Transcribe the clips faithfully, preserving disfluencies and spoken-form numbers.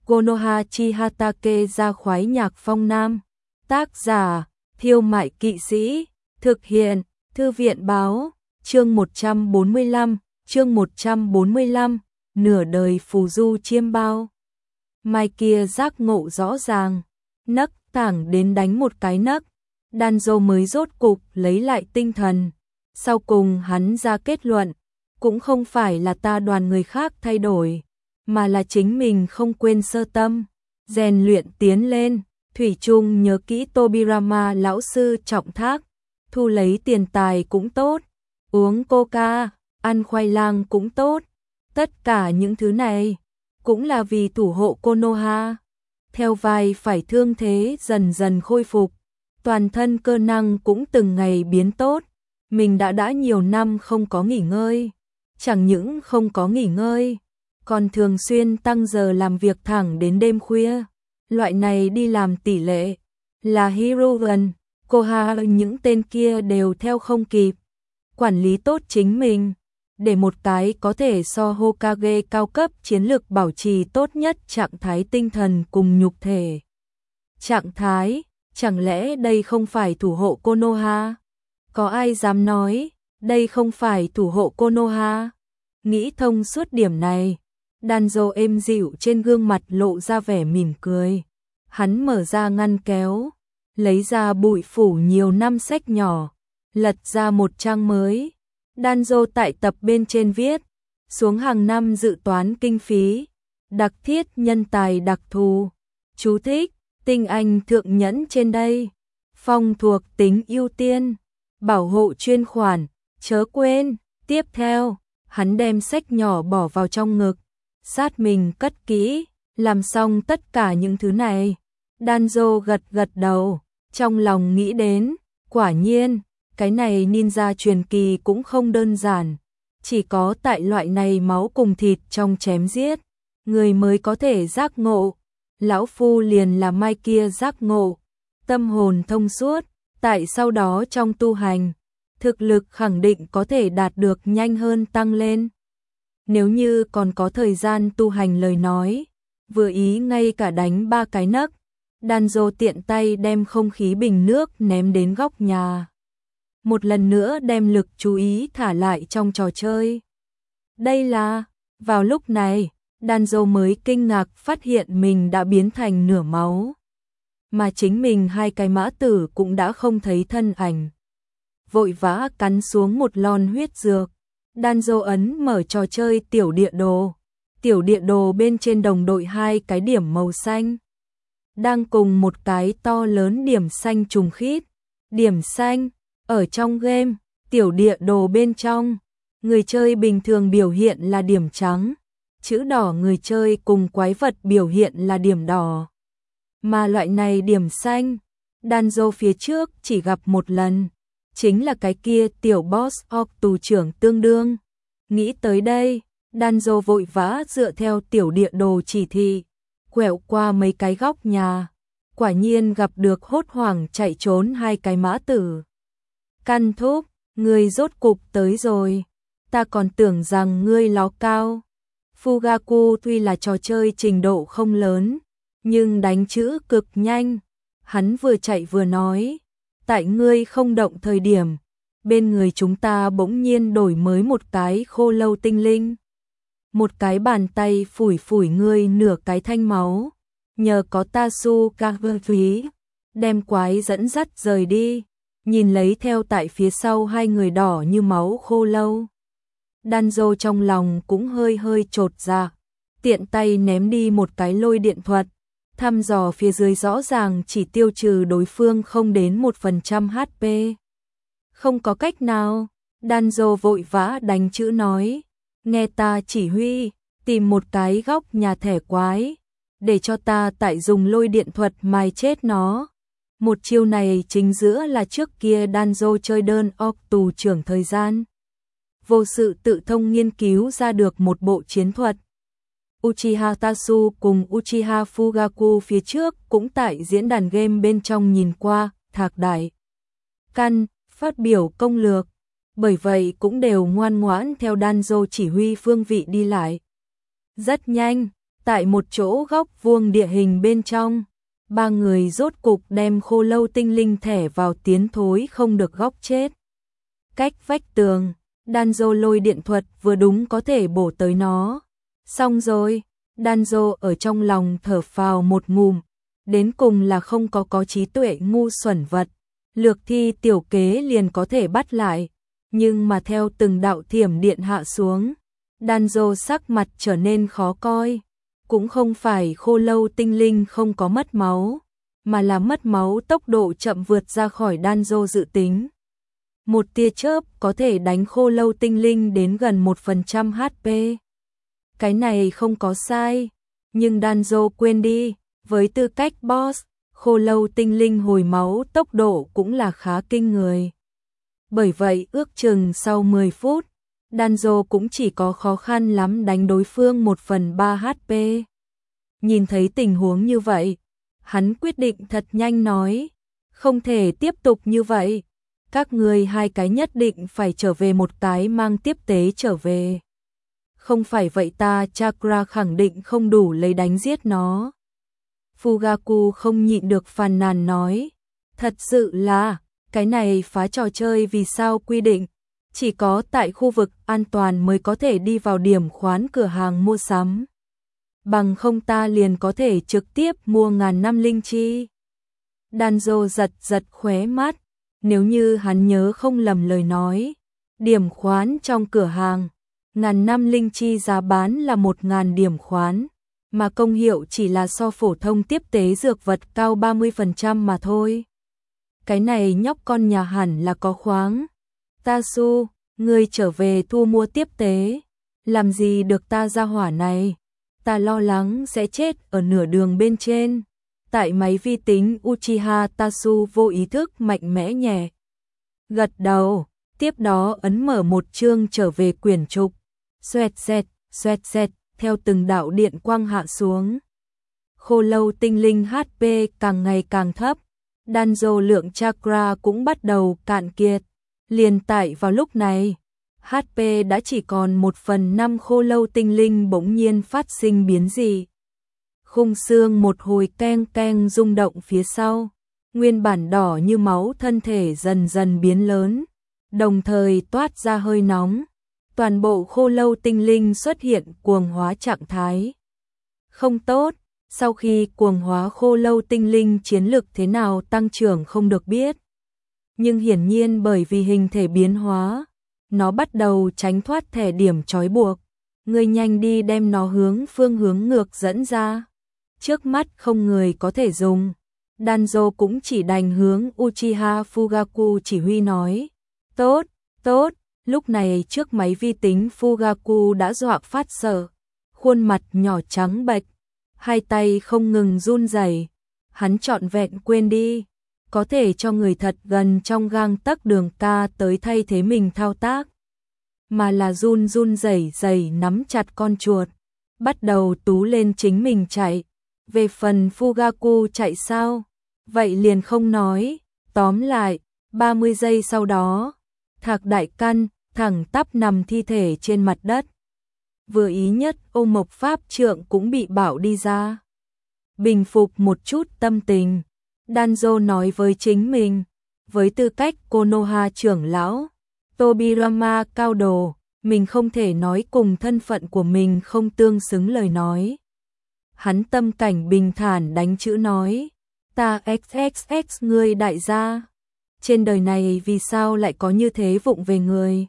Konoha Chihatake ra khoái nhạc phong nam. Tác giả, Thiêu Mại Kỵ Sĩ. Thực hiện, Thư viện Báo. Chương một trăm bốn mươi lăm, chương một trăm bốn mươi lăm, nửa đời phù du chiêm bao. Mai kia giác ngộ rõ ràng, nấc thẳng đến đánh một cái nấc. Danzo mới rốt cục lấy lại tinh thần. Sau cùng hắn ra kết luận, cũng không phải là ta đoàn người khác thay đổi, mà là chính mình không quên sơ tâm, rèn luyện tiến lên, thủy chung nhớ kỹ Tobirama lão sư trọng thác, thu lấy tiền tài cũng tốt, uống coca, ăn khoai lang cũng tốt, tất cả những thứ này cũng là vì thủ hộ Konoha. Theo vai phải thương thế dần dần khôi phục, toàn thân cơ năng cũng từng ngày biến tốt, mình đã đã nhiều năm không có nghỉ ngơi, chẳng những không có nghỉ ngơi, còn thường xuyên tăng giờ làm việc thẳng đến đêm khuya. Loại này đi làm tỷ lệ là Hirugen, Koha những tên kia đều theo không kịp. Quản lý tốt chính mình, để một cái có thể so Hokage cao cấp chiến lược bảo trì tốt nhất trạng thái tinh thần cùng nhục thể. Trạng thái, chẳng lẽ đây không phải thủ hộ Konoha? Có ai dám nói, đây không phải thủ hộ Konoha? Nghĩ thông suốt điểm này, Danzo êm dịu trên gương mặt lộ ra vẻ mỉm cười. Hắn mở ra ngăn kéo, lấy ra bụi phủ nhiều năm sách nhỏ, lật ra một trang mới. Danzo tại tập bên trên viết, xuống hàng năm dự toán kinh phí, đặc thiết nhân tài đặc thù. Chú thích, tinh anh thượng nhẫn trên đây, phong thuộc tính ưu tiên, bảo hộ chuyên khoản, chớ quên. Tiếp theo, hắn đem sách nhỏ bỏ vào trong ngực, sát mình cất kỹ. Làm xong tất cả những thứ này, Danzo gật gật đầu, trong lòng nghĩ đến, quả nhiên, cái này ninja truyền kỳ cũng không đơn giản, chỉ có tại loại này máu cùng thịt trong chém giết, người mới có thể giác ngộ. Lão phu liền là mai kia giác ngộ, tâm hồn thông suốt, tại sau đó trong tu hành, thực lực khẳng định có thể đạt được nhanh hơn tăng lên. Nếu như còn có thời gian tu hành lời nói, vừa ý ngay cả đánh ba cái nấc. Danzo tiện tay đem không khí bình nước ném đến góc nhà. Một lần nữa đem lực chú ý thả lại trong trò chơi. Đây là, vào lúc này, Danzo mới kinh ngạc phát hiện mình đã biến thành nửa máu. Mà chính mình hai cái mã tử cũng đã không thấy thân ảnh. Vội vã cắn xuống một lon huyết dược. Danzo ấn mở trò chơi tiểu địa đồ. Tiểu địa đồ bên trên đồng đội hai cái điểm màu xanh, đang cùng một cái to lớn điểm xanh trùng khít. Điểm xanh, ở trong game, tiểu địa đồ bên trong, người chơi bình thường biểu hiện là điểm trắng, chữ đỏ người chơi cùng quái vật biểu hiện là điểm đỏ. Mà loại này điểm xanh, Danzo phía trước chỉ gặp một lần, chính là cái kia tiểu boss hoặc tù trưởng tương đương. Nghĩ tới đây, Danzo vội vã dựa theo tiểu địa đồ chỉ thị, quẹo qua mấy cái góc nhà, quả nhiên gặp được hốt hoảng chạy trốn hai cái mã tử. Căn thúc, ngươi rốt cục tới rồi, ta còn tưởng rằng ngươi ló cao. Fugaku tuy là trò chơi trình độ không lớn, nhưng đánh chữ cực nhanh. Hắn vừa chạy vừa nói, tại ngươi không động thời điểm, bên người chúng ta bỗng nhiên đổi mới một cái khô lâu tinh linh. Một cái bàn tay phủi phủi ngươi nửa cái thanh máu, nhờ có Tatsukawa đem quái dẫn dắt rời đi, nhìn lấy theo tại phía sau hai người đỏ như máu khô lâu. Danzo trong lòng cũng hơi hơi chột dạ, tiện tay ném đi một cái lôi điện thuật, thăm dò phía dưới rõ ràng chỉ tiêu trừ đối phương không đến một phần trăm hát pê. Không có cách nào, Danzo vội vã đánh chữ nói, nghe ta chỉ huy, tìm một cái góc nhà thẻ quái, để cho ta tại dùng lôi điện thuật mài chết nó. Một chiêu này chính giữa là trước kia Danzo chơi đơn orc tù trưởng thời gian. Vô sự tự thông nghiên cứu ra được một bộ chiến thuật. Uchiha Tatsu cùng Uchiha Fugaku phía trước cũng tại diễn đàn game bên trong nhìn qua, thạc đại căn, phát biểu công lược. Bởi vậy cũng đều ngoan ngoãn theo Danzo chỉ huy phương vị đi lại. Rất nhanh, Tại một chỗ góc vuông địa hình bên trong, ba người rốt cục đem khô lâu tinh linh thẻ vào tiến thối không được góc chết. Cách vách tường, Danzo lôi điện thuật vừa đúng có thể bổ tới nó. Xong rồi, Danzo ở trong lòng thở phào một ngụm, đến cùng là không có có trí tuệ ngu xuẩn vật. Lược thi tiểu kế liền có thể bắt lại, nhưng mà theo từng đạo thiểm điện hạ xuống, Danzo sắc mặt trở nên khó coi. Cũng không phải khô lâu tinh linh không có mất máu, mà là mất máu tốc độ chậm vượt ra khỏi Danzo dự tính. Một tia chớp có thể đánh khô lâu tinh linh đến gần một phần trăm hát pê. Cái này không có sai, nhưng Danzo quên đi, với tư cách boss, khô lâu tinh linh hồi máu tốc độ cũng là khá kinh người. Bởi vậy ước chừng sau mười phút, Danzo cũng chỉ có khó khăn lắm đánh đối phương một phần ba hát pê. Nhìn thấy tình huống như vậy, hắn quyết định thật nhanh nói, không thể tiếp tục như vậy. Các người hai cái nhất định phải trở về, một cái mang tiếp tế trở về. Không phải vậy ta chakra khẳng định không đủ lấy đánh giết nó. Fugaku không nhịn được phàn nàn nói, thật sự là, cái này phá trò chơi vì sao quy định, chỉ có tại khu vực an toàn mới có thể đi vào điểm khoán cửa hàng mua sắm. Bằng không ta liền có thể trực tiếp mua ngàn năm linh chi. Danzo giật giật khóe mắt, nếu như hắn nhớ không lầm lời nói, điểm khoán trong cửa hàng, ngàn năm linh chi giá bán là một ngàn điểm khoán, mà công hiệu chỉ là so phổ thông tiếp tế dược vật cao ba mươi phần trăm mà thôi. Cái này nhóc con nhà hẳn là có khoáng. Tasu, ngươi trở về thu mua tiếp tế, làm gì được ta ra hỏa này, ta lo lắng sẽ chết ở nửa đường bên trên. Tại máy vi tính Uchiha Tasu vô ý thức mạnh mẽ nhẹ gật đầu, tiếp đó ấn mở một chương trở về quyển trục, xoẹt xẹt, xoẹt xẹt, theo từng đạo điện quang hạ xuống. Khô lâu tinh linh hát pê càng ngày càng thấp, Danzo lượng chakra cũng bắt đầu cạn kiệt. Liền tại vào lúc này, hát pê đã chỉ còn một phần năm, khô lâu tinh linh bỗng nhiên phát sinh biến dị. Khung xương một hồi keng keng rung động phía sau, nguyên bản đỏ như máu thân thể dần dần biến lớn, đồng thời toát ra hơi nóng. Toàn bộ khô lâu tinh linh xuất hiện cuồng hóa trạng thái. Không tốt, sau khi cuồng hóa khô lâu tinh linh chiến lực thế nào tăng trưởng không được biết. Nhưng hiển nhiên bởi vì hình thể biến hóa, nó bắt đầu tránh thoát thẻ điểm trói buộc. Ngươi nhanh đi đem nó hướng phương hướng ngược dẫn ra. Trước mắt không người có thể dùng. Danzo cũng chỉ đành hướng Uchiha Fugaku chỉ huy nói. Tốt, tốt, lúc này trước máy vi tính Fugaku đã dọa phát sợ. Khuôn mặt nhỏ trắng bệch, hai tay không ngừng run rẩy. Hắn trọn vẹn quên đi, có thể cho người thật gần trong gang tấc đường ca tới thay thế mình thao tác. Mà là run run rẩy rẩy nắm chặt con chuột, bắt đầu tú lên chính mình chạy. Về phần Fugaku chạy sao? Vậy liền không nói, tóm lại, ba mươi giây sau đó, Thạc Đại Căn thẳng tắp nằm thi thể trên mặt đất. Vừa ý nhất Ô Mộc Pháp Trượng cũng bị bảo đi ra. Bình phục một chút tâm tình, Danzo nói với chính mình, với tư cách Konoha trưởng lão, Tobirama cao đồ, mình không thể nói cùng thân phận của mình không tương xứng lời nói. Hắn tâm cảnh bình thản đánh chữ nói, ta xxx ngươi đại gia, trên đời này vì sao lại có như thế vụng về người.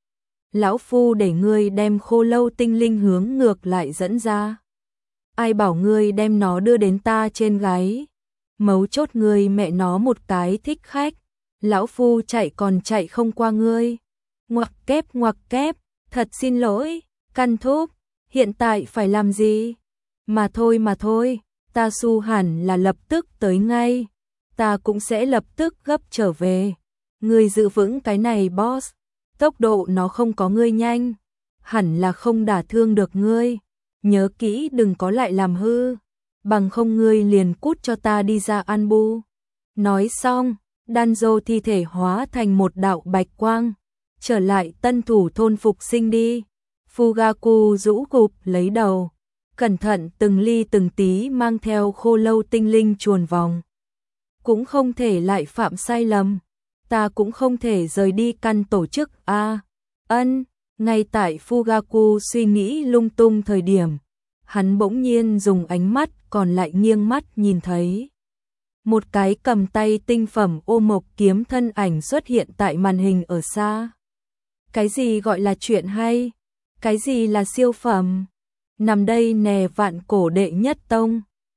Lão Phu để ngươi đem khô lâu tinh linh hướng ngược lại dẫn ra. Ai bảo ngươi đem nó đưa đến ta trên gáy. Mấu chốt ngươi mẹ nó một cái thích khách. Lão Phu chạy còn chạy không qua ngươi. Ngoặc kép ngoặc kép, thật xin lỗi, Căn Thúc, hiện tại phải làm gì? Mà thôi mà thôi, ta su hẳn là lập tức tới ngay. Ta cũng sẽ lập tức gấp trở về. Ngươi giữ vững cái này boss. Tốc độ nó không có ngươi nhanh, hẳn là không đả thương được ngươi. Nhớ kỹ đừng có lại làm hư, bằng không ngươi liền cút cho ta đi ra ăn bu. Nói xong, Danzo thi thể hóa thành một đạo bạch quang, trở lại tân thủ thôn phục sinh đi. Fugaku rũ gục lấy đầu, cẩn thận từng ly từng tí mang theo khô lâu tinh linh chuồn vòng. Cũng không thể lại phạm sai lầm, ta cũng không thể rời đi căn tổ chức a. Ân, ngay tại Fugaku suy nghĩ lung tung thời điểm, hắn bỗng nhiên dùng ánh mắt còn lại nghiêng mắt nhìn thấy một cái cầm tay tinh phẩm ô mộc kiếm thân ảnh xuất hiện tại màn hình ở xa. Cái gì gọi là chuyện hay? Cái gì là siêu phẩm? Nằm đây nè vạn cổ đệ nhất tông.